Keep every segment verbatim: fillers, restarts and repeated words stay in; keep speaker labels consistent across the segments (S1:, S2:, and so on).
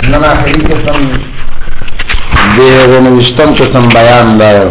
S1: لنا آخری قسم دے نوشتم قسم بیان دار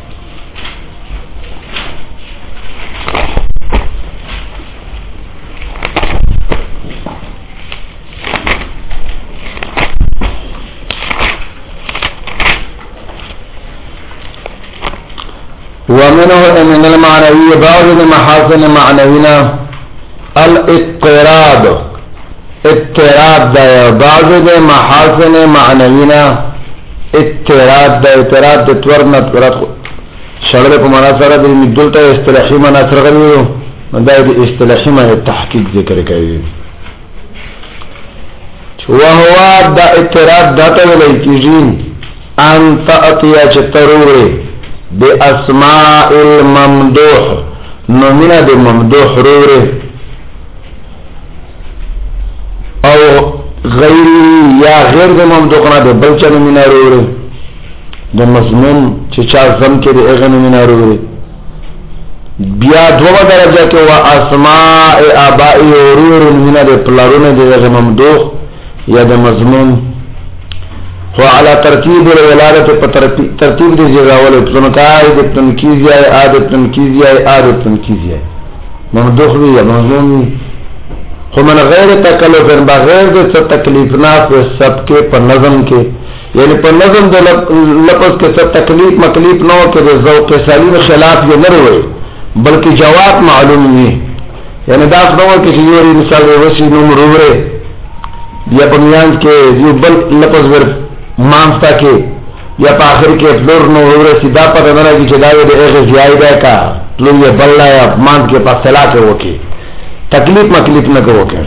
S1: ومنه من المعنوي بعض المحاسن معنوينا الاضطراد اضطراد دا بعض المحاسن معنوينا اضطراد دا اضطراد دا تورنا اضطراد شغل په معنا سره د مدلته اصطلاحي معنا سره غوړو دا د اصطلاحي معنا تحقیق ذکر کوي وهو دا اضطراد دا ته ویل کیږي ان تاتیا چتروره باسماء الممدوح نومنا د ممدوح روره او غیر یا غیر د ممدوح نه د بل چا نومنا روره د مضمون چې چا زم کې د اغه نومنا روره بیا دوه درجه کې وا اسماء اباء روره نومنا د پلارونه د ممدوح یا د مضمون هو على ترتیب الولادت په ترتیب دي جوړول تنکای د تنکیز یا عادت تنکیز یا عادت تنکیز یا ممدوح وی یا مضمون خو من غیر تکلف بغیر د تکلیف نه په سب کې په نظم کې یعنی په نظم د لفظ کې څه تکلیف مکلیف نه او کې د ذوق سلیم خلاف یې نه وي بلکې جواب معلوم وي یعنی دا څنګه کې چې یو مثال وسی نو مروره یا په میان کې یو بل لفظ ور مانستا کې یا په اخر کې فلور نو ور سیدا په دغه کې چې دا د هغه زیاده کا لوی بل یا مان کې په صلاح کې وکي تکلیف مکلیف نه کوي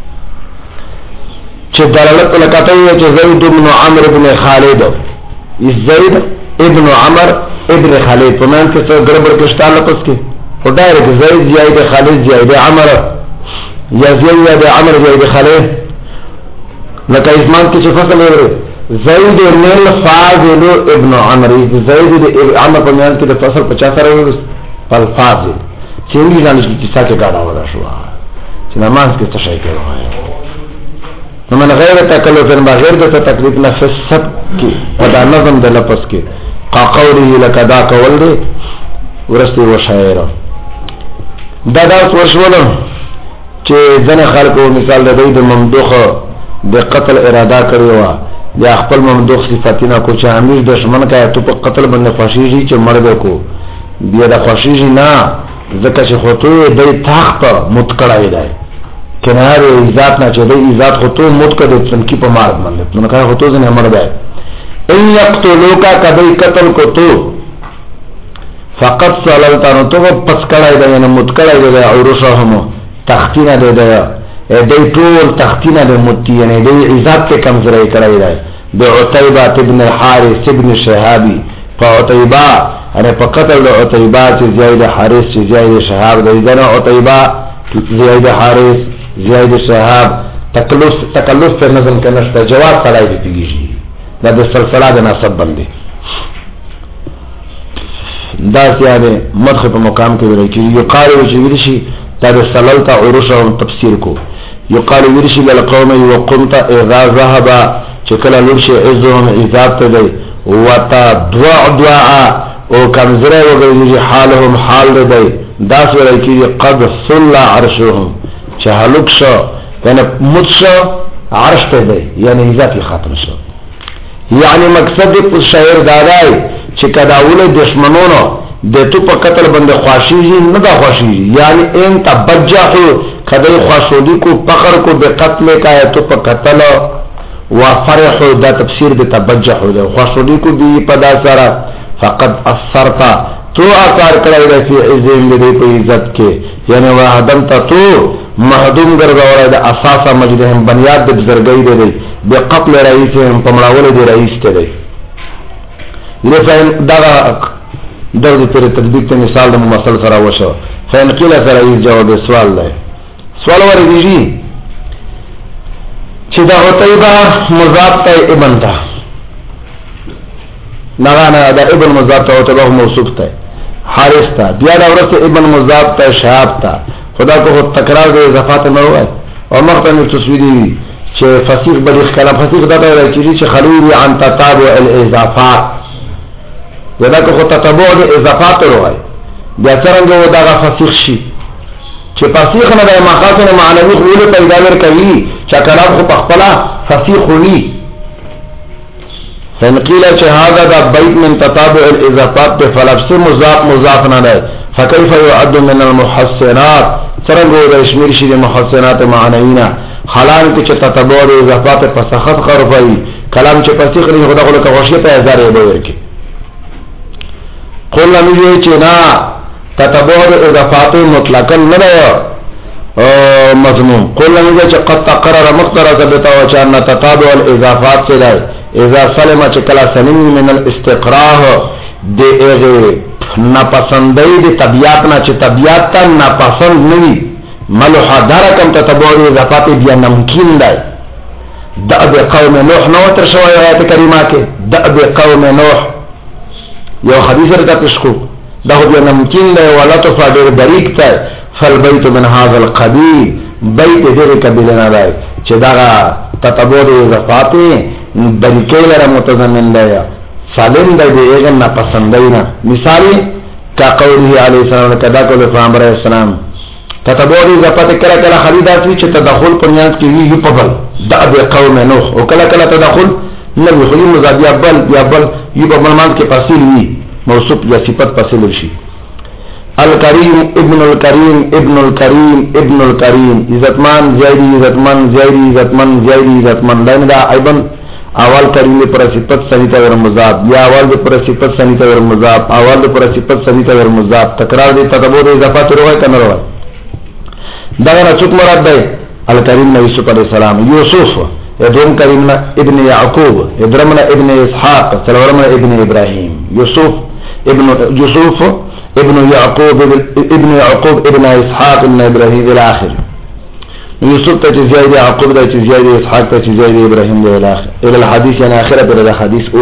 S1: چې دلالت لکته وي چې زید بن عمرو بن خالد زید ابن عمر ابن خالد په مان کې څه ګربر کې شتاله پس کې خدای دې زید زید خالد زید عمر یا زید عمر زید خالد لکه اسمان کې چې فصل ورته زید بن فاضل ابن عمرو زید ابن عمر په مان کې د فصل پچاس سره ورس په فاضل چې موږ ځان کې څه کې کاډا ولا شو چې نماز کې څه شي کوي نو من غیر تکلف بغیر د تکلیف نه فسب کې دا نظم د لفظ کې قاقوله لکدا کول دي ورسته و شاعر دا دا ورشول چې ځنه خلکو مثال د دې ممدوح د قتل اراده کړی و یا خپل ممدوح صفاتینا کو چې امیر دشمن کا ته په قتل باندې خوشیږي چې مړ کو بیا د خوشیږي نه ځکه چې خطو د تخت متکړای دی کناره ذات نه چې د ذات خطو متکړه تنکی په مار باندې نو کار خطو نه مړ دی ان یقتلوک کبی قتل کو تو فقط سلطان تو پس کړای دی نه متکړای دی عروشهم تختینه دی دی دی ټول تختینه د متی نه دی عزت کې کمزوري کړای دی د عتیبہ ابن حارث ابن شهابی فعتیبہ اره په قتل د عتیبہ چې زید حارث چې زید شهاب د دنه عتیبہ زید حارث زید شهاب تکلف تکلف په نظم کې نشته جواب کړای دی پیږي دا د سلسله د نسب باندې دا سیاده مدخ په مقام کې ویل کېږي یو قاری چې ویل شي دا د سللت عروش او تفسیر کو یو قاری ویل شي للقوم وقمت اذا ذهب چې کله لورشي عزهم عذاب ته دی وتا دعاء دعاء او کمزره وګړي حالهم حال دی دا سره کې قد صلى عرشهم چې هلک شو کنه متشو عرش ته دی یعنی عزت ختم شو یعنی مقصد په شاعر دادای چې کداول دشمنونو د تو په قتل باندې خواشيږي نه دا خواشيږي یعنی ان تبجحوا کدی خواشودي کو فخر کو به قتل کا تو په قتل وفرحوا دا تفسیر د تبجحوا ده خواشودي کو دی په دا سره فقد اثرت تو اثر کړی دی په عزم دې په عزت کې یعنی وحدم ته تو محدوم ګرځول د اساسا مجدهم بنیاد د بزرګۍ دی بقتل رئیسهم په مړاول دی رئیس ته دی لفظ دا د پر تطبیق ته مثال د ممثل سره وشو فین قیل سره یې جواب سوال دی سوال ورغیږي چې دا عتیبہ مضاف ته ابن تا نغانا دا ابن مضاف ته عتیبہ موصوف ته حارث تا بیا دا ورته ابن مضاف ته شهاب تا خدا کو تکرار د اضافات نه وای او مخته تصویری چې فسیخ بلیغ کلام فسیخ دا ته چې خلوی عن تتابع الاضافات دا که خو تتابع الاضافات وروي بیا څنګه و دا فسیخ شي چې فسیخ نه د مخاصن معنوي خول پیدا ور کوي چې کلام خو په خپل فسیخ وي فنقيل چې هذا دا بیت من تتابع الاضافات فلفظ مضاف مضاف نه ده فكيف يعد من المحسنات څنګه د شمیر شي د محسنات معنوینا حالان کې چې تتبع د اضافات په سخت خرفي کلام چې فسیخ نه خدا خو کوشش ته هزار دی ورکی قول لم یې چې نا تتبع د اضافات مطلقاً نه ده مضمون قول لم یې چې قد تقرر مقترض ثبت او چې ان تتابع الاضافات سے ده اذا سلم چې کلا سلم من الاستقراه د اغه ناپسندۍ د طبيعت نه چې طبيعت ته ناپسند نه وي ملوح درکم تتبع اضافات بیا ممکن ده دأب قوم نوح نو تر شوی آیات کریمه کې دأب قوم نوح یو حدیث رته تشکو دا بیا ممکن ده ولا تفادر بریک ته فالبيت من هذا القبيل بیت دې قبیله نه ده چې دا تتبع اضافات بریکې لره متضمن ده سالم ده دې نه پسندینا مثال کا قوله علیه السلام کدا کول پیغمبر اسلام تتبع اضافات کله کله خریدات وی چې تدخل پنیات کې وی په بل دأب قوم نوح او کله کله تدخل نبی خلی مزاد یا بل یا بل یو په معنی کې فصیل وی موصوف یا صفت فصیل شي الکریم ابن الکریم ابن الکریم ابن الکریم عزتمان زیری عزتمن زیری عزتمن زیری عزتمن دا ایبن اول کریم پر صفت سنیتا ور مضاف یا اول پر صفت سنیتا ور مضاف اول پر صفت سنیتا ور مضاف تکرار دي تتبع اضافات روای کنه روای دا نه څوک مراد دی الکریم نبی یوسف علیہ السلام یوسف ادم کریم ابن یعقوب ادرم ابن اسحاق سلورم ابن ابراهیم یوسف ابن یوسف ابن یعقوب ابن یعقوب ابن اسحاق ابن ابراهیم الى اخر یوسف ته زید یعقوب ته زید اسحاق ته زید ابراهیم الى اخر الى الحديث یعنی اخره پر الحديث او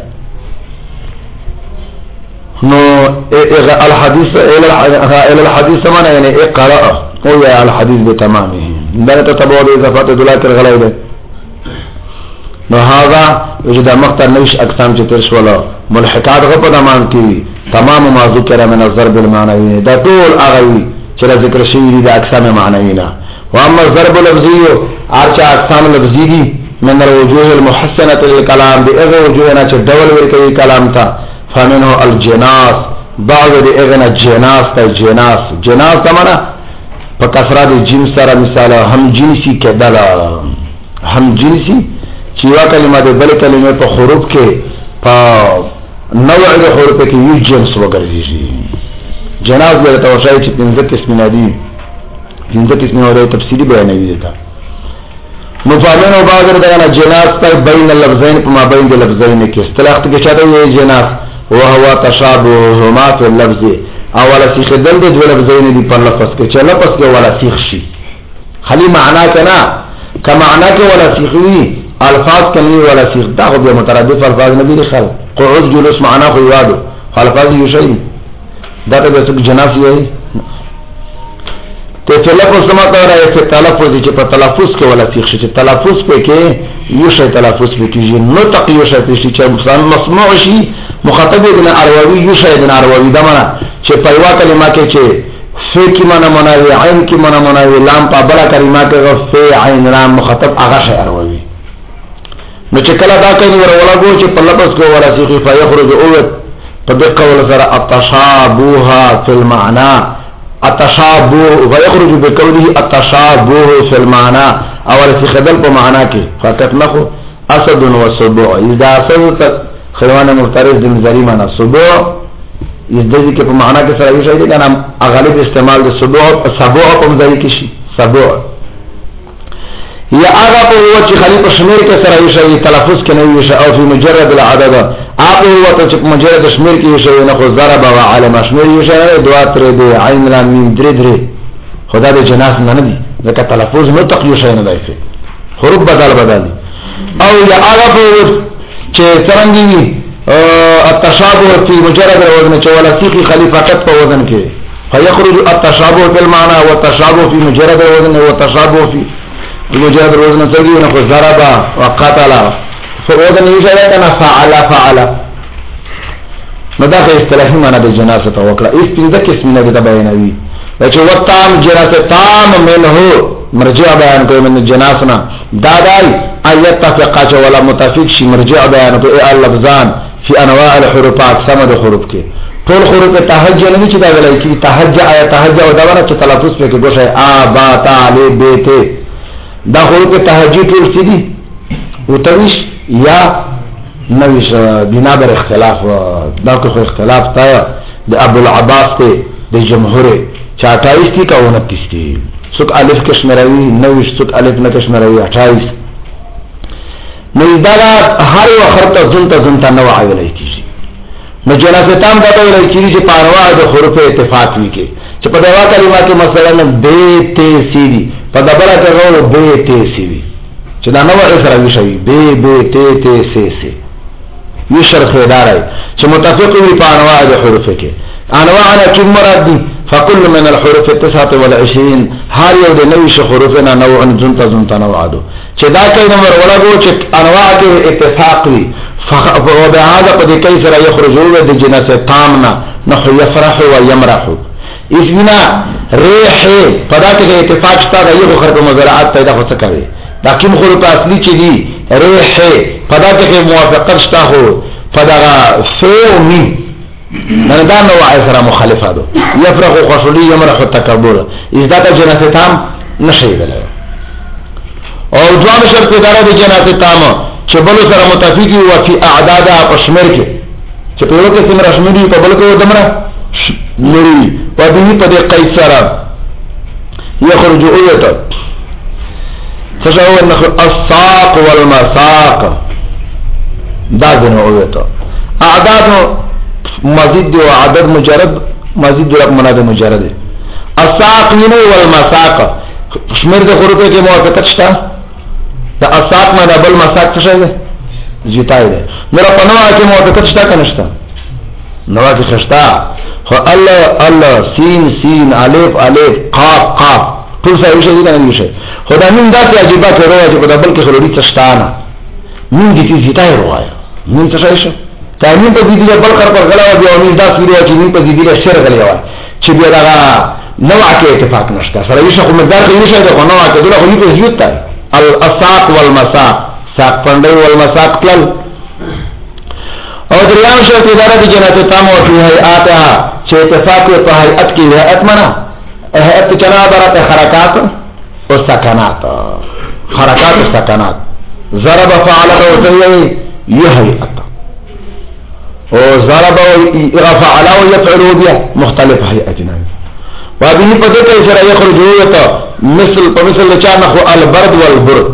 S1: نو الحديث الى الحديث معنا یعنی اقرا او یا الحديث بتمامه دا تتبع اضافات دلالت غلای ده نو هاذا وجد مقتر نوش اقسام چې تر شولا ملحقات غو په مان کی تمام ما ذکر من الضرب المعنوي دا ټول هغه چې ذکر شوی دي اقسام معنوي نه واما الضرب اللفظي ارچا اقسام لفظي دي من الوجوه المحسنه للكلام باذن وجوهنا چې ډول ورکوي کلام ته فمنه الجناس بعض دي اغنا جناس ته جناس جناس معنا په کسره د جنس سره مثال هم جنسي کېدل هم جنسي چې وا کلمه د بل کلمه په حروف کې په نوع د حروف کې یو جنس وګرځي جناس له توشای چې پنځه قسم دي پنځه قسم اوري تفصیلی بیانوي دي مفاهیم او بعض دغه جناس ته بین اللفظین په ما بین د لفظین کې اصطلاح ته چاته وي جناس وهو تشابههما في اللفظ اوله سیخ دل د لفظین دي په لفظ کې چې لفظ کې ولا سیخ شي خلی معنا کنا کما معنا کې ولا سیخ وي الفاظ کلی ولا سیخ دا خو به مترادف الفاظ نه دي خل قعود جلوس معنا خو یادو الفاظ یو شي دا ته څه جناس وي ته تلفظ سمته راځي چې تلفظ چې په تلفظ کې ولا سیخ شي چې تلفظ په کې یو شی تلفظ په کې نطق یو شی په شي چې مسموع شي مخاطب ابن اروي یو شی ابن اروي دا معنا چې په یو کلمه کې چې فی کی معنا مناوی عین کی معنا مناوی لام په بل کلمه کې فی عین لام مخاطب هغه شی اروي نو چې کله دا کوي ورولګو چې په لفظ کې ولا سیخ فیخرج او په دقه ولا سره التشابه فی المعنى التشابه ويخرج بقوله التشابه في المعنى اول في خدل په معنا کې فقط نخو اسد وسبوع اذا اسد خلوان مفترض د نظری معنا سبوع اذا دې کې په معنا کې سره یو شی دی کنه غالب استعمال د سبوع سبوع په ځای کې شي سبوع یا هغه په وجه خلیفہ شمیر کې سره یو شی تلفظ کې نه یو شی او په مجرد العدد هغه وته چې مجرد شمیر کې یو شی نه خو ضرب او علم شمیر یو شی نه دوا تر دې عین لام میم درې درې خدا دې جناس نه نه دي ځکه تلفظ نو تقیو شی نه دی حروف بدل بدل او یا هغه په چې څنګه وي التشابه في مجرد الوزن چې ولا سیخي خلیفہ قط په وزن کې فيخرج التشابه في المعنى والتشابه في مجرد الوزن والتشابه في المجرد روزنا سوي نخو ضرب وقتل فوضا يشاء كنا فعل فعل مداخل اصطلاحي معنی د جناسه توکړه اس پنځه قسمه د بیانوي چې وتام جناسه تام منه مرجع بیان کوي من جناسنا دادای ایت تفقه ولا متفق شي مرجع بیان کوي اللفظان فی انواع الحروف اقسام د حروف کې ټول حروف تهجع نه چې دا ویل کی تهجع ایت تهجع او دا ونه چې تلفظ په کې ګوشه ا با تا ل ب ت دا حروف تهجع ټول سدي وتوش یا نویش بنا بر اختلاف دا کو اختلاف تا د ابو العباس ته د جمهور چاټایس کی کا انتیس کی سوک الف کشمروی نویش سوک الف نه کشمروی اٹھائیس نو دا هر وخت زنت زنت نوع ویلای کیږي نو جناسه تام دا ویلای کیږي چې پاروا د حروف اتفاق وی کې چې په دوا کلمه کې مثلا ب ت س دي په دبره کې غوړ ب ت س وی چې دا نوع سره وی شي ب ب ت ت س س یو شرح دارای چې متفق وي په انواع د حروف کې انواع نه کوم مراد دي فكل من الحروف التسعة والعشرين هر یو د نوې حروفنا نوع زنت زنت نوع دو چې دا کوي نمبر ولګو چې انواع کې اتفاق وي فبهذا قد كيسر يخرجون د جنس تامنا نحو يفرح ويمرح اسمنا ريح پدا کې اتفاق شته د یو خرق مزرعات پیدا هو څه کوي دا کوم حروف اصلي چې دي ريح پدا کې موافقت شته هو پدا فومي من دا نوع سره مخالفه ده يفرح خشولي يمرح التكبر اذا ته جنس تام نشي ویل او دوام شرط دار د جنس تام چې بل سره متفقي او فی اعداد اشمر کې چې په یو کې څومره شمېري په بل کې دمره نوري په دې په دې قیصر يخرج اوته فشاو ان الساق والمساق دا دنه اوته اعداد مزید و عدد مجرد مزید و مناد مجرد الساق نه والمساق شمیر د حروف کې موافقت شته دا الساق نه بل مساق څه شي جیتای ده نو په نوع کې موافقت شته کنه شته نوع کې شته خو الله الله سین سین الف الف قاف قاف ټول څه شي دا نه شي خدای من دا ته عجيبه کړو چې په بل کې خلوري څه شته نه من دې جیتای روايه من څه شي تامین په دې بل خر پر غلا او امید دا سوري چې من په دې شر غلي وای چې بیا دا نوع کې اتفاق نشته سره یو شخص مقدار کې یو شی دا نوع کې دغه خو په زیات دی الاساق والمساق ساق پندای والمساق تل او دریام شرط اداره د جنات تام او فی هيئاتها چې اتفاق په هيئت کې هيئت معنا هيئت چنا برات حرکات او سکنات حرکات او سکنات ضرب فعل او تیي هيئت او ضرب او فعل او يفعل بها مختلف هيئتنا وابه پدې کې سره يخرج وته مثل په مثل چانه خو البرد والبرد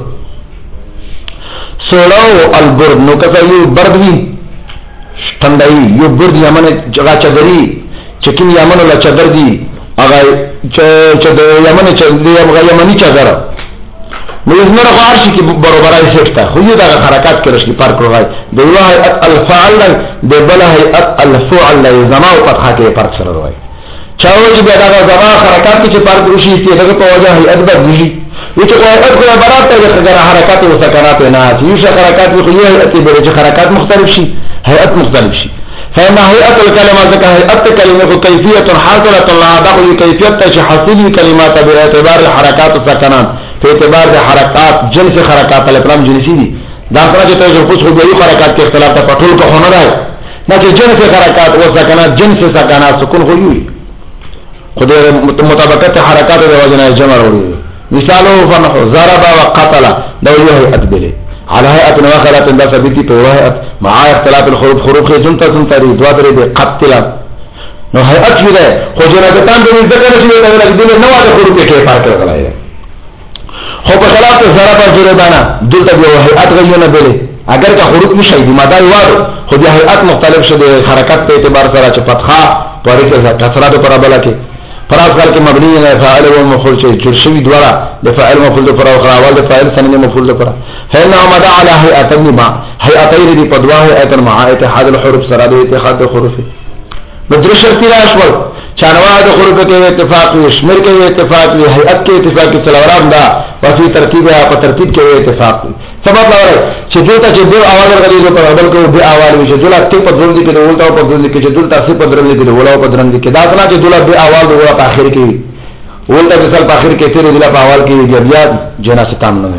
S1: سولو البرد نو کته یو برد وی ټندای یو برد یمن جگہ چدري چکین یمن ولا چدر دی هغه چې د یمن چې د یمنی چدر نو زمره خارشي کې برابرای سټه خو یو دغه حرکت کړش کی پر کړای د یو هيئت الفعل د بل هيئت الفعل زما او فتحه کې پر سره وای چاوي چې دغه زما حرکت چې پر دوشي چې دغه په وجه هيئت بدلی یو چې هيئت کوله برابر ته دغه حرکت او سکنات نه یو چې حرکت خو یو هيئت به چې حرکت مختلف شي هيئت مختلف شي فإن هيئة الكلمة ذكر هيئة كلمة كيفية حاصلة لها دخل كيفية حاصل كلمات باعتبار الحركات والسكنات په اعتبار د حرکات جنس حرکات الکلام جنسی دي دا سره چې تاسو خو خو یو حرکات کې اختلاف ته پټول کو نه راځي نه چې جنس حرکات او سکنات جنس سکنات سکون خو یو خدای مطابقت حرکات د وجنه جمع وروي مثالو فنحو ضرب وقتل دا یو هيئت بله على هيئه واخرات دا ثابتي په هيئت مع اختلاف الحروف حروف جنس جنس تري دوا درې قتل نو هيئت دې خو جناتان د ذکر شي دا لګیدل نو د حروف کې پارک راغلای خو په خلاف ضرب ضربانا دلته به هيئت غيونه بله اگر کا حروف نشي دي ماده وایو خو د هيئت مختلف شته حرکت په اعتبار سره چې فتحه پرې کې کثرت پر بل کې فراز کار کې مبني نه فاعل او مفعول شي چې شوی دواره د فاعل مفعول پر او اول د فاعل ثاني مفعول پر هنا مدى على هيئه ما هيئتين دي په دوا هيئه مع اتحاد الحروف سره د اتحاد الحروف بدر شرط راشول چانوا د حروف کې اتفاق وي شمیر کې اتفاق وي هيئت کې اتفاق کې څلورم دا او په ترتیب یا په ترتیب کې اتفاق وي سبب لري چې دلته چې د اواز غوړي په بدل کې د اواز وي چې دلته ټیپ په درځي کې د ولټاو په درځي کې چې دلته څه په درځي کې د ولاو په درځي کې دا څنګه چې دلته د اواز ولا په اخر کې ولټا په سر په اخر کې تیر دلته په اول کې بیا جناسه تام نه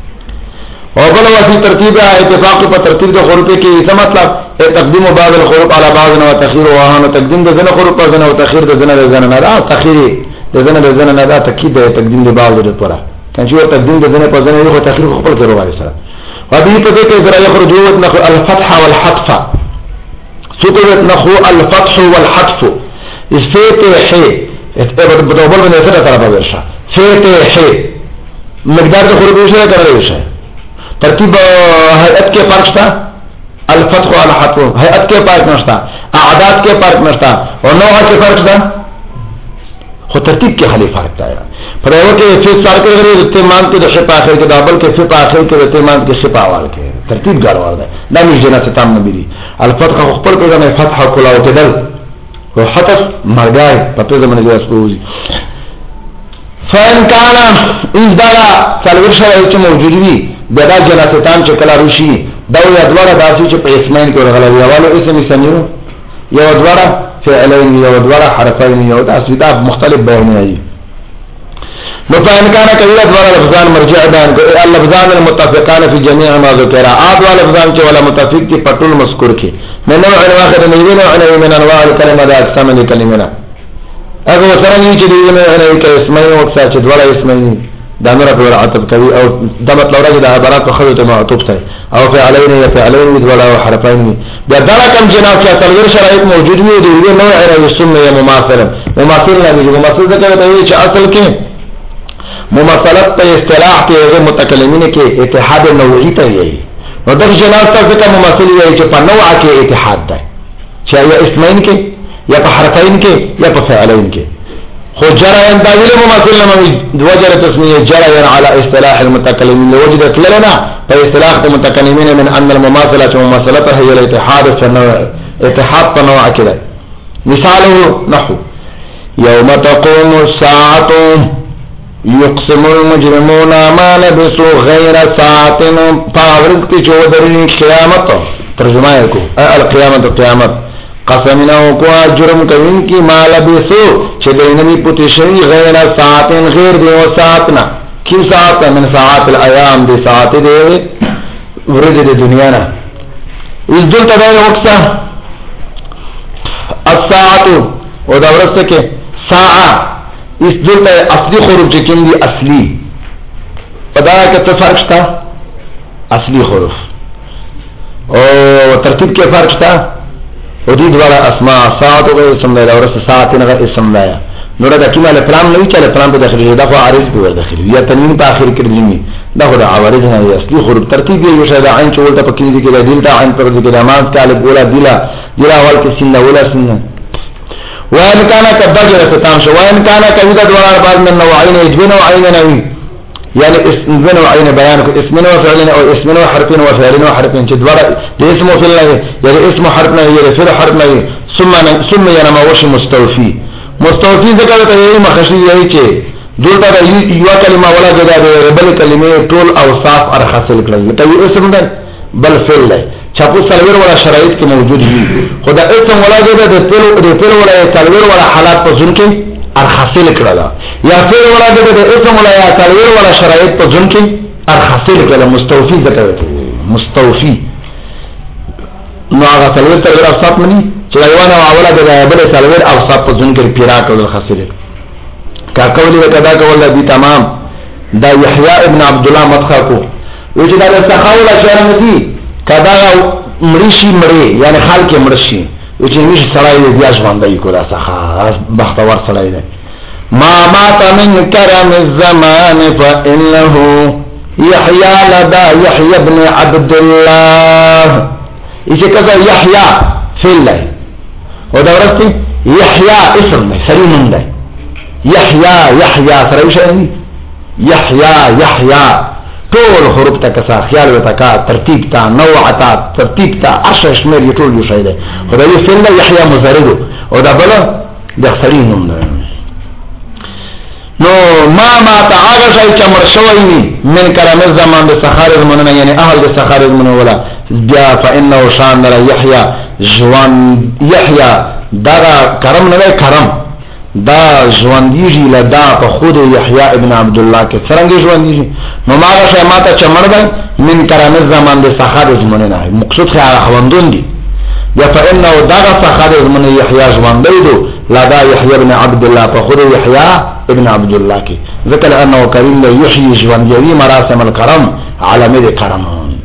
S1: او بل وفي ترتیب اتفاق په ترتیب د حروف کې څه مطلب تقدیم بعض الحروف على بعض و تاخير وهانه تقدیم د ځنه حروف په ځنه او تاخير د ځنه د ځنه نه دا تاخير د ځنه د ځنه نه دا تاکید د تقدیم د بعض د پره کنه چې تقدیم د ځنه په ځنه یو تاخير خپل کې روایت سره وبه په دې کې ذرا يخرج نخو الفتح والحذف سكرت نخو الفتح والحذف الفتح اتبع بدوبل من سره طرف ورشه فتح مقدار د حروف سره کړی شي ترتیب هيئت کې فرق شته الفتح على حذف هيئت کې فرق نشته اعداد کې فرق نشته او نوع کې فرق شته خو ترتیب کې خلی فرق دی پر یو کې چې څار کې غوړي د تیمان کې د شپه اخر کې د ابل کې شپه اخر کې د تیمان کې شپه اول کې ترتیب ګړوال دی دا مې جنات تام نه بيدي الفتح خپل په ځای فتح کول او کېدل او حذف مرګای په دې زمانه کې اسکوزي فان کان اذ دغه څلور شرایط چې موجود وي بدا جناتان چې کله روشي دا یو ادواره داسې چې په اسمین کې ورغلي یوالو اسم سميو یو ادواره فعلین یو ادواره حرفین یو داسې دا مختلف بیان دي نو په ان کان کوي ادواره لفظان مرجع بیان کوي اللفظان المتفقان في جميع ما ذكر ادواره لفظان چې ولا متفق کې پټول مذکور کې من نوع واحد من نوع من انواع الكلمه دا اقسام الكلمه هغه سره نه چې دی نه نه کې اسمین او څه چې دوله اسمین دا نور په عطف کوي او دا مطلب راځي د عبارات په خلوت معطوف ته او فعلین یا فعلین دوله او حرفین دا دا کوم جناب چې څلور شرایط موجود وي دی نو نوع اسم یا مماثل مماثل نه دی مماثل دا کوي چې اصل کې مماثلت په اصطلاح کې متکلمین کې اتحاد نوعی ته وي نو دا جناب څه مماثل وي چې په نوع کې اتحاد ده چې یا اسمین کې یا په حرفین کې یا په فعلین کې خو جرى ينداويل مماثل لما وجر تسمية جرى على اصطلاح المتكلمين وجدت لنا فاصطلاح المتكلمين من أن المماثلة ومماثلتها هي الاتحاد في النوع اتحاد تنوع كده مثاله نحو يوم تقوم الساعة يقسم المجرمون ما لبسوا غير ساعة فاورد کی چودرین قیامت ترجمہ کو القیامت قیامت قسمنا وقوا جرم کوين کی مال بسو چې دیني پټی شي غیر ساعت غیر دی او ساعتنا کی ساعت من ساعات الايام دي ساعت دی ورځ د دنیا نه اس دلته دا وخت الساعه او دا ورځ کې ساعه اس دلته اصلي حروف چې کوم دي اصلي پدا کې څه فرق شته اصلي حروف او ترتیب کې فرق شته او دې دواره اسماء ساعت او اسم دی او رس ساعت نه اسم دی نو دا کله له پلان نه چله پلان په داخلي دا خو عارض په داخلي یا تنوین په اخر کې دی دا خو د عوارض نه اصلي حروف ترتیب یې شاید عین چولته پکې دي کې دل تا عین پر دي کې نماز کاله ګولا دلا دلا اول کې سین ولا سین وان کان کبجر ستام شو وان کان کودا دواره بعد من نوعين يجبن وعين نوي يعني اسم بن وعين بيان اسم وفعل او اسم وحرف وفعل وحرف دواره اسم وفعل يعني اسم حرف نه يعني فعل حرف نه ثم ثم ينما وش مستوفي مستوفي ذکر ته یې مخشي یې چې دلته یو کلمه ولا جدا ده بل کلمه ټول اوصاف ار حاصل کړل ته اسم ده بل فعل ده چاپو سلویر ولا شرایط کې موجود دي خدا اسم ولا جدا ده ټول د فعل ولا سلویر ولا حالات په ځن کې ار حاصل کړل یا فعل ولا جدا ده اسم ولا سلویر ولا شرایط په ځن کې ار حاصل کړل مستوفي ذکر ته مستوفي نو هغه سلویر تر اوصاف مني چې ایوانه اوله د بل سلویر اوصاف په ځن کې پیرا کړل حاصل کا کولی وکدا کول دي تمام دا یحیی ابن عبد الله مدخکو وچ دا سخاوله شرم دي کدا مریشی مری یعنی حال کې مرشي وچ نش سړی دی بیاش باندې کو دا سخا بختور سړی دی ما مات من کرم الزمان فانه یحیی لدى یحیی ابن عبد الله اسی کذا یحیی فی الله او دا ورستی یحیی اسم دی سری نوم دی یحیی یحیی سره وشي یحیی یحیی ټول حروف ته کسا خیال وتا کا ترتیب تا نوع تا ترتیب تا اشش مر یټول یو شي ده خدای فعل یحیی مزرد او دا بل د سړي نوم ده. نو ما ما ته هغه شی چې مر شوی وي من کرام الزمان د سخار زمانه یعنی اهل د سخار زمانه ولا بیا فانه شان را یحیی جوان یحیی دا کرم نه کرم دا ژوندېږي لدا په خود یحیی ابن عبد الله کې څنګه ژوندېږي. نو ما هغه شی ما ته چې مر ده من کرام الزمان د سخار زمانه نه مقصود خو هغه خوندون دي یا فانه دا سخار زمانه یحیی ژوندې دو لدا یحیی ابن عبد الله په خود یحیی ابن عبد الله کی ذکر انه کریم له یحیی ژوندېوي مراسم الکرم عالمه د کرم.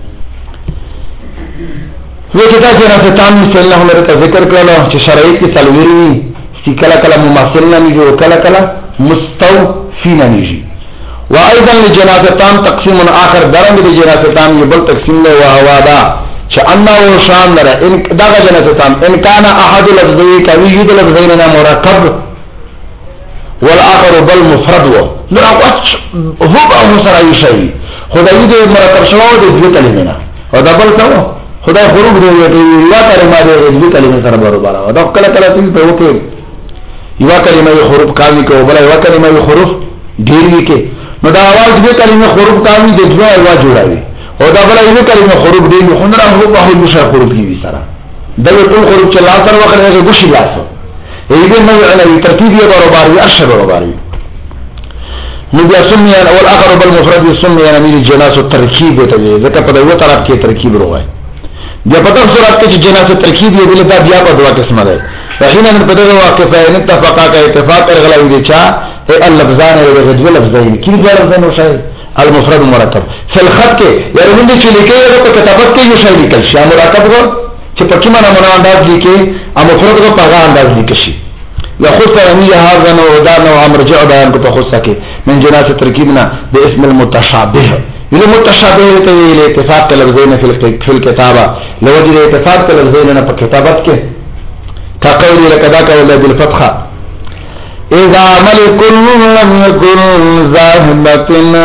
S1: وی کتا جنات تام صلی الله علیه وسلم ذکر کړلو چې شرایط کې تلویری سی کلا کلا مماثل نه نیږي او کلا کلا مستوفی نه نیږي. وايضا لجنات تام تقسیم اخر درنګ د جنات تام یو بل تقسیم له وهوا دا چې انه شان لره ان دغه جنات تام ان کان احد لفظی کوي یود لفظین مرکب والاخر بل مفرد و نو هو هو سره یو شی خدای دې مرکب شوو د دې کلمې نه او دا بل څه خدای حروف دې یو کلمه دې دې کلمې سره برابر او دا کله کله تل په وکي یو کلمه یو حروف کامل کو بل یو کلمه یو حروف ډېری کې نو دا आवाज دې کلمه حروف کامل دې دوه आवाज جوړاوي او دا بل یو کلمه حروف دې خو نه هو په هو مشه حروف کې سره دا ټول حروف چې لا سره وکړي هغه ګوشي لاسو ایده نو علی ترتیب یې برابر وي اشهر برابر وي. نو بیا سمي اول اخر بالمفرد سمي انا من جناس الترکیب ته ځکه په یو طرف کې ترکیب راوي بیا په دغه صورت کې چې جناس الترکیب یې بل دا بیا په دوه قسمه ده. فحين په دغه واقع فإن اتفقا کا اتفاق غلاوي دي چا اللفظان او د لفظین کې د لفظونو شی المفرد مرکب فی الخط کې یعنی موږ چې لیکي په کتابت کې یو شی لیکل شي مرکب کو چې په کومه معنا انداز لیکي او مفرد کو په هغه انداز لیکي شي یا خص رمي هذا نو دا نو امرجع بیان کو په خصه کې من جناس ترکیبنا باسم المتشابه یله متشابه ته ویل اتفاق لفظین فی الكتابه لوجد اتفاق لفظین په کتابت کې كقولي لكذا كولا بالفتحة إذا ملك لم يكن ذاهبة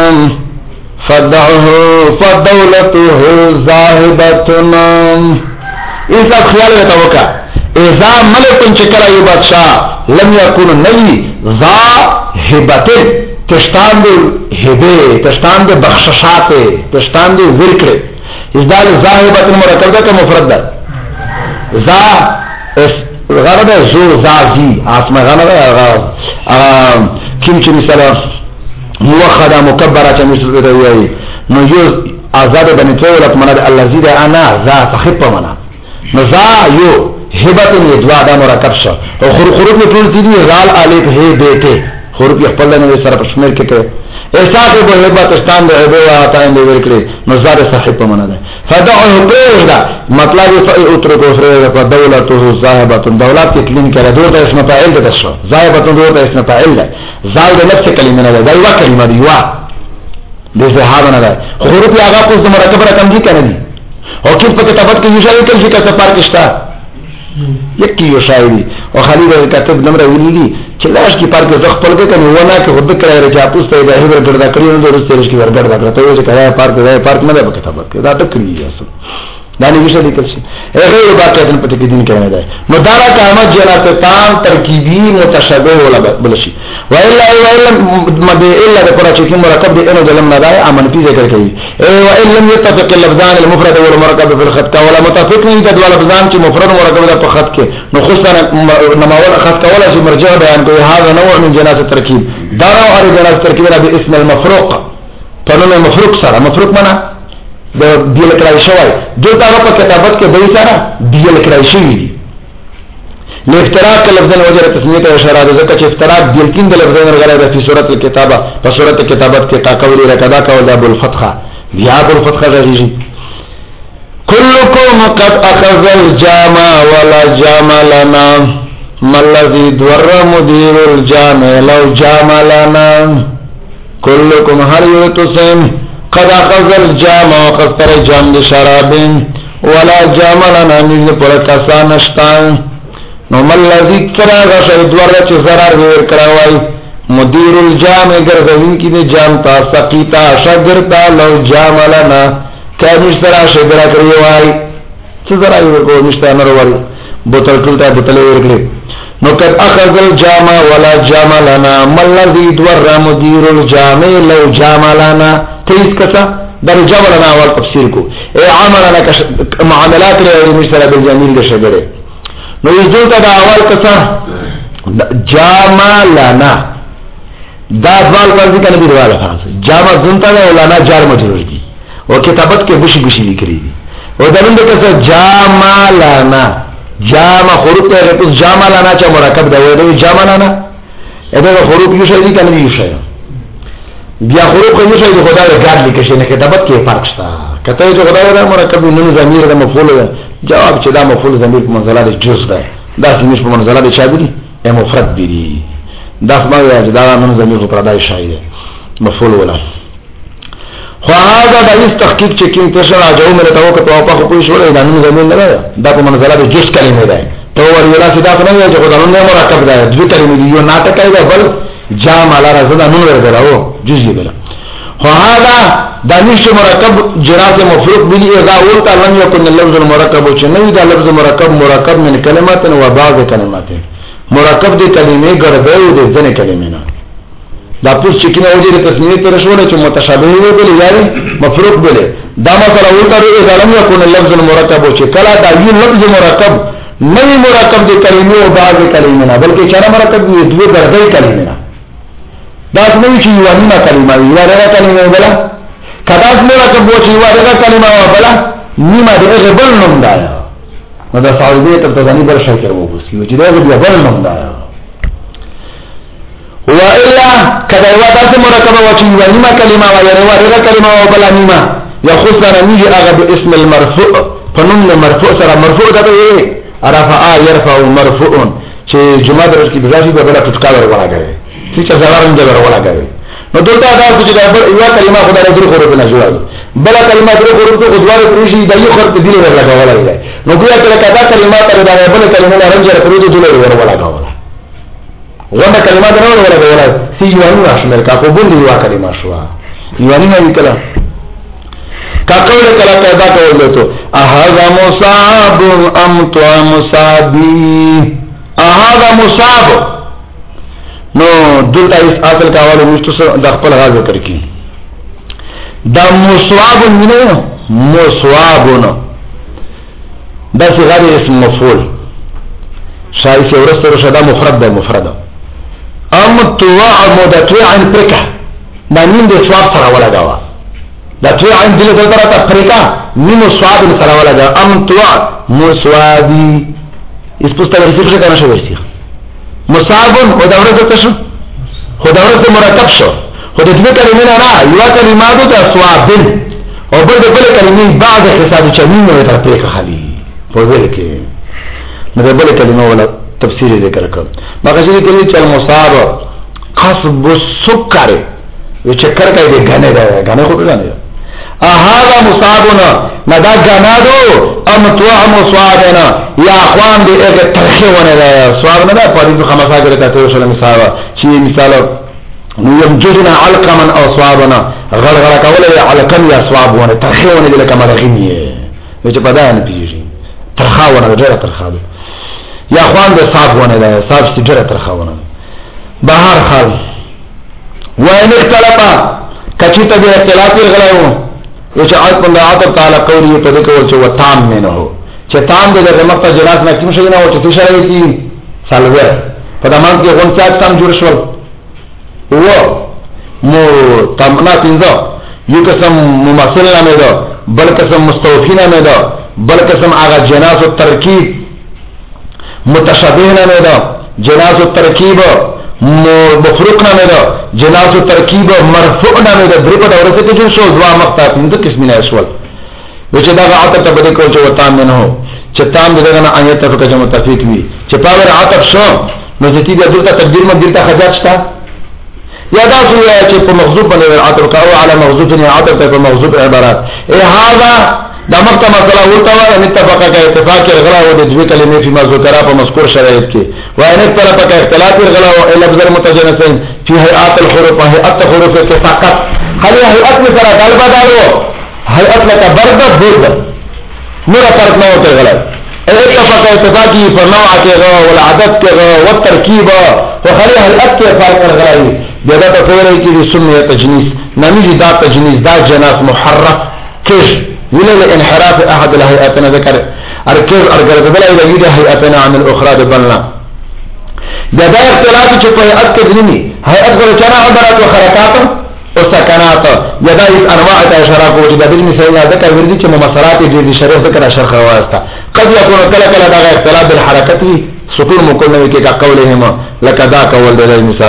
S1: فدعه فدولته ذاهبة إذا خيال يتوقع إذا ملك شكرا يبادشا لم يكن نبي ذاهبة تشتان دي هبه تشتان دي بخششات تشتان دي ذكر إذا ذاهبة مركب ده كمفرد ده ذا غرض زو زازي اسمه غرض كم چې مثلا موخده مكبره چې مثلا وي نو یو آزاد بني تولت من الذي ده انا ذا صحيح منا نو ذا یو هبت یدوا دا مرکب شو او خروج په ټول دي غال الف هي بیٹه خروج خپل نه سره پښمر کې ته احساس به هبت ستان ده به آتا اند ورکړي نو زاد صحیح په معنا ده فدعه قولا مطلب یې اترکو سره په دولته صاحبه دولت کې کلین کړه دوه اسم فاعل ده شو صاحبه دوه اسم فاعل ده زائد نفس کلمه نه ده دا یو کلمه دی وا دغه هغه نه ده حروف یې هغه کوم مرکب رقم دي کنه دي او کله په کتابت کې یو شی کله چې کته پار کېشتا یکی یو شاعری او خلیل کاتب نمبر ویلی چې لاش کې پار کې ځخ پړګه کنه ونه کې خود کړه راځي تاسو ته به هغه ګرځا کړی نو ورسته رشتي ورګړ دا کړته چې کړه پار کې پارک نه ده په کتابت کې دا ټکړی یاسو دا نه ویشه لیکل شي هغه یو باقي د پټ کې دین کې نه ده نو دا را قامت جنات تام ترکیبی متشابه ولا بل شي والا والا مبه الا د قرات کې مرکب د انه دلم نه ده امن فی ذکر کوي اي وان لم يتفق اللفظان المفرد والمركب في الخط ولا متفق نه د دوه لفظان چې مفرد او مرکب په خط کې نو خصوصا نماول خط ولا چې مرجع بیان کوي هذا نوع من جنات الترکیب دا نوع د جنات الترکیب به اسم المفروق فنو مفروق سره مفروق معنا د دیل کړای شوی دغه په کتابت کې به سره دیل کړای شوی دی لافتراق لفظن وجه تسمیه ته اشاره ده ځکه چې افتراق دیل کیند لفظن غره ده په صورت الكتابه په صورت کتابت کې قاقولی رکدا کول ابو الفتحه بیا ابو الفتحه راځي كلكم قد اخذ الجامع ولا جامع لنا ما الذي دور مدير الجامع لو جامع لنا كلكم هر يتسم قد اخذ الجامع وقصر جام دي شراب ولا جامع لنا نزل پر کسا نشتان نو ملذی کرا غشر دورا چه ضرار ویر کراوائی مدیر الجامع گرزوین کی دی جامتا سقیتا شگرتا لو جامع لنا که مشترا شگرا کریوائی چه ضرار ویر کرو مشترا نروائی بوتل کلتا بوتل ویر کری نو قد اخذ الجامع ولا جامع لنا ما الذي دور مدير الجامع لو جامع لنا تیس کسا در جامع لنا اول تفسیر کو اے عاملنا معاملات لے مشترہ بالجمیل دے شگرے نو یزدولتا دا اول کسا جامع لنا دا دوال قرضی کا نبی روال خانس جامع زنتا دا اولانا جار مجرور دی اور کتابت کے بشی بشی لکری دی اور دلند کسا جامع لنا جامع خروب پہ اگر جامع لانا چا مرکب دا ویدو جامع لانا ایدو خروب یو شای دی که نبی یو شای بیا خروب که یو شای دی خدا دا گاد لکشی نکه دبت که فرق شتا کتای جو خدا دا مرکب دی نن زمیر دا مفعول دا جواب چه دا مفعول زمیر پا منزله دا جز دا دا سمیش پا منزله دا چا بری ای مفرد بری دا سماوی اجدادا نن زمیر پا پردای شای دا مفعول ولا خواهادا دا اس تحقیق چکیم تشر آجاو میرے تاوکا تو آپا خوپوی شوڑے دا نون زمین ندا دا پا منزلہ دا جس کلمه دا تو وریولا سی دا پا نوی جو خدا نون دا مرکب دا دوی کلمه دی یو ناتکای دا بل جام علا رزا دا نون ورده راو جزی بلا خواهادا دا نشت مرکب جراس مفروق بلی اذا اولتا لن یکن اللفظ المرکب وچه نوی دا لفظ مرکب مرکب من کلمات و بعض کلمات مرکب دی کلمه گرده و دی زن کلمه نا دا پوس چکنه وجه دی تصمیه ترشوله چه متشابهی بلی یاری مفروق بلی دا مثلا اولتا رو اذا لم یکن اللفظ المرکب وچه کلا دا یو لفظ مرکب نوی مرکب دی کلمه و بعض کلمه نا بلکه چرا مرکب دی دو گرده کلمه نا دا سنوی چه یوانینا کلمه یوانینا کلمه بلا کداس مرکب وچه یوانینا کلمه بلا نیما دی اغی بل نم دایا نو دا سعودیه تبتزانی بر شکر موبوسی وچه دا اغی بل نم دایا وإلا كذا وادات مركبة وشيوانيما كلمة ويروارغ كلمة وبلا نيما يخصنا نيجي أغب اسم المرفوع فنم المرفوع سرى مرفوع ده ايه رفع يرفع مرفوع چه جمعه درش کی بزاشی بلا تتکاور ولا گئے ٹھیک ہے زوارن جبر ولا گئے نو دلتا دا چې دا یو کلمه خدای دې خورو بنا جوړ بلا کلمه دې خورو ته خدوار پریشي د یو خرط دی ور لگاولا دی نو ګیا کله کدا کلمه تر دا بل کلمه رنجر پرې دې دې ور ولا گاولا وانه کلمات نه ولا ولا سی یوانو راشمل کا کو بوندي وا کلمه شو یوانی نه وکړه کا کول کله پیدا کول ته اهذا مصاب ام تو مصابي اهذا مصاب نو دلته اس اصل کا حواله مستو د خپل غاز ذکر کی دا مصاب نه مصابون دا صيغه اسم مفعول شای سے ورسته رشدا مفرد ده مفرد ام توع مدتوع عن پرکا دا نیم ده سواب سره ولا گاوا دا توع عن دل دلتا تا پرکا نیم سواب سره ولا گاوا ام توع مسوادی اس پستا ورسی کشه کنه شو ورسی مصابون و دا ورسته شو خو دا ورسته مرکب شو خو دا دوی کلمه نا یوا کلماتو تا سوابن او بل دا بل کلمه بعض حساب چمین و تا پرکا خالی پوزل که نده بل کلمه ولا تفسیر ذکر کر مقصدی کلی چل مصاب قصب السکر یہ چکر کا یہ گانے دا ہے گانے خوب گانے دا اہادا مصابنا ندا گانا دو ام توع مصابنا یا اخوان دی ایک ترخی ہونے دا ہے صواب ندا پاریز خمسا کرتا تیو سلام صحابہ چیئے مثالا یمجدنا علقا من او صوابنا غرغرہ کولا یا علقا یا صواب ہونے ترخی ہونے دی لکا مرغینی ہے ویچے پدا ہے نتیجی ترخا ہونے دا جرہ ترخا دو یا خوان ده صاف ونه ده صاف سجره ترخونه بهر خال وان اختلافا کچیتا به اختلافی غلاو چې آیت په عطف تعالی قولی په دې کول چې وتام منه چې تام دې د مقطع جناس نه کوم شي نه او چې شرعي کی سالوه په دمان کې غون څاک تام جوړ شو و مو تمنا پینځه یو قسم ممثل نه ده بل قسم مستوفی نه ده بل قسم هغه جناس او ترکیب متشابه نه ده جناس الترکیب مفروق نه ده جناس الترکیب مرفوع نه ده درې په اورسه کې شو دوا مقطع پنځه قسمه اسول وچه دا عطف ته بده کو چې وتام نه چې تام دغه نه آیت ته کې متفق وي چې پاور عطف شو نو چې دې دلته تقدیر مقدر ته خجات شته یا دا څه چې په مغضوب باندې عطف کاو علی مغضوب نه عطف په مغضوب عبارت ای هاذا دا مقطع مسئلہ ہوتا ہے ان اتفاقہ کا اتفاق الغلا و دوی کلمې فی مذکورہ په مذکور شرایط کې و ان اختلاف کا اختلاف الغلا و لفظ المتجانسين فی هيئات الحروف هيئات الحروف کے فقط خلی هيئات میں ذرا غلبہ دارو هيئات لك برد برد میرا فرق نہ ہوتا غلط اتفق اتفاقی پر نوع کے غا والعدد کے غا والترکیب وخلی حلقت کے فرق ارغائی بیدا تطوری کی دی سنی تجنیس نمیجی دا تجنیس دا جناس محرف کش ولل انحراف احد الهيئاتنا ذکر ارکز ارگرد بلا الگی دی حیئتنا عن الاخرى دی بلنا بیدا اختلافی چپا حیئت کے دنی حیئت کو چنا عبرات و خرکات و سکنات یدا اس انواع تا اشاره کو چې د دې مثال ذکر وردي چې مماثلات دي شریعت ذکر شرح واسطه قد يكون کله کله دا اختلاف بالحرکت سکون مکول نه کې کا قولهما لك دا قول د مثال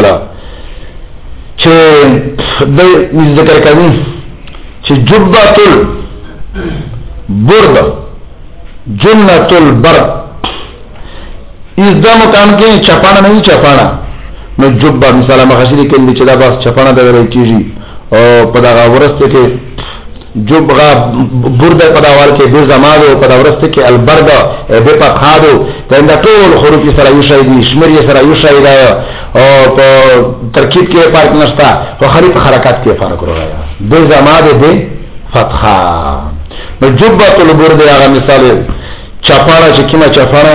S1: چې د ذکر کوي چې جبۃ البرد جنۃ البرد اس دا مقام کې چپانا نه چپانا نو جبہ مثلا مخشری کې چې دا بس چپانا د ورې کیږي او په دا ورسته کې جبغا برده په دا وال کې د زمادو په دا ورسته کې البرد به په خادو دا ټول حروف سره یو شی دي شمیر سره یو شی دا او په ترکیب کې فرق نشته او خریط حرکت کې فرق راغلی د زمادو د فتحه نو جبۃ البرد هغه مثال چپانا چې کیما چپانا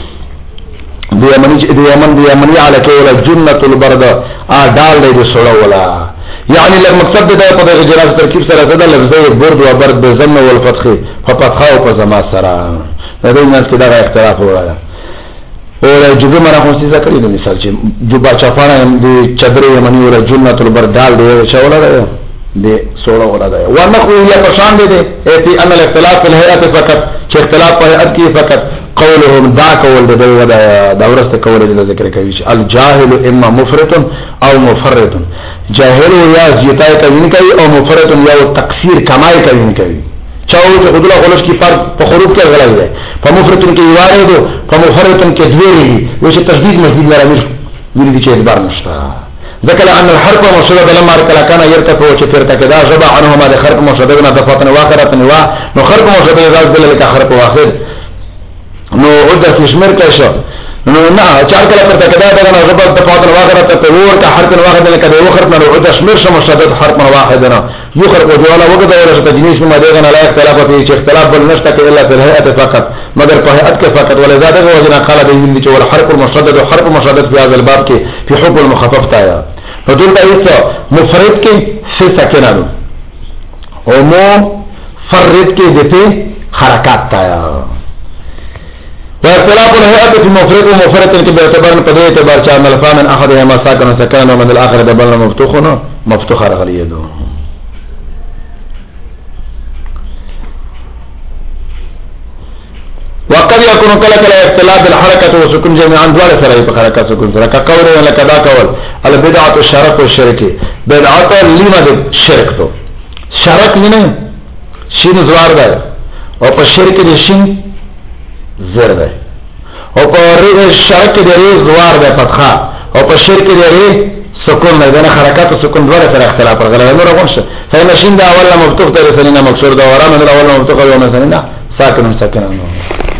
S1: د یمنی د یمن د یمنی علاقه ولا جنۃ البرد ا ډال دې سره ولا یعنی لږ مقصد دا په دغه جراز ترکیب سره زده لفظي برد او برد به ضم او الفتح ففتحه او زما سره دا د ناس کې دا اختلاف وراله او جبه مرا خو څه ذکر دي مثال چې جبا چپانا د چدر یمنی ولا جنۃ البرد ډال دې شولا ده دې سوړه ولا ده ورنه خو یا پرشان دي دي ای ان الاختلاف في الهيئه فقط چې اختلاف په هيئت کې فقط قولهم دا قول ده دا دا ورسته قول ده ذکر کوي الجاهل اما مفرط او مفرط جاهل یا زیاتای کوي کوي او مفرط یا تقصیر کمای کوي کوي چاو چې خدای غلش کی فرق په حروف کې غلط ده په مفرط کې یواره ده په مفرط کې دوی وي چې تشدید مسجد لري ویل دي چې اعتبار نشته ذکر ان الحرف مشدد لما كان يرتفع وشفرت كذا جبع عنهما ده حرف مشدد دفعه واخره وا نو حرف مشدد ذات دل لك حرف واخر نو عدة في شمر كيشو نو نا چار کله پر تکدا دا نو ربط دفعه واخره ته ور کا حرف واحد لك ده وخر نو عدة شمر شمر مشدد حرف واحد نو يخرج وجوالا وقد ولا تجنيس ما دغنا لا اختلاف فيه اختلاف بل نشته الا في الهيئه فقط مگر په هيئت کې فقط ولا زاد وجنا قال به من چې ول حرف المشدد وحرف مشدد في هذا الباب کې في حكم المخفف تایا فدول دا یو مفرد کې څه سکنانو او مو فرد کې دته حرکات تایا واختلاف الهيئه في مفرد ومفرد کې به اعتبار په دې اعتبار چې عمل فامن احدهما ما ساكن سكن ومن الاخر دبل مفتوحنا مفتوح رغليدو وقد يكون كلا كلا اختلاف الحركه والسكون جميعا دوله سره په حرکت سکون سره کا قول ولا کدا قول البدعه الشرك والشرك بدعه لما الشرك تو شرک نه شین زوار ده او په شرک دي شین زر ده او په شرک دي زوار ده فتحه او په شرک دي سکون نه ده حرکت او سکون دوله سره اختلاف راغلی نو راغونشه فإن شین ده اول مفتوح ده سنینا مکسور ده ورانه ده اول مفتوح او مثلا ساکن ساکن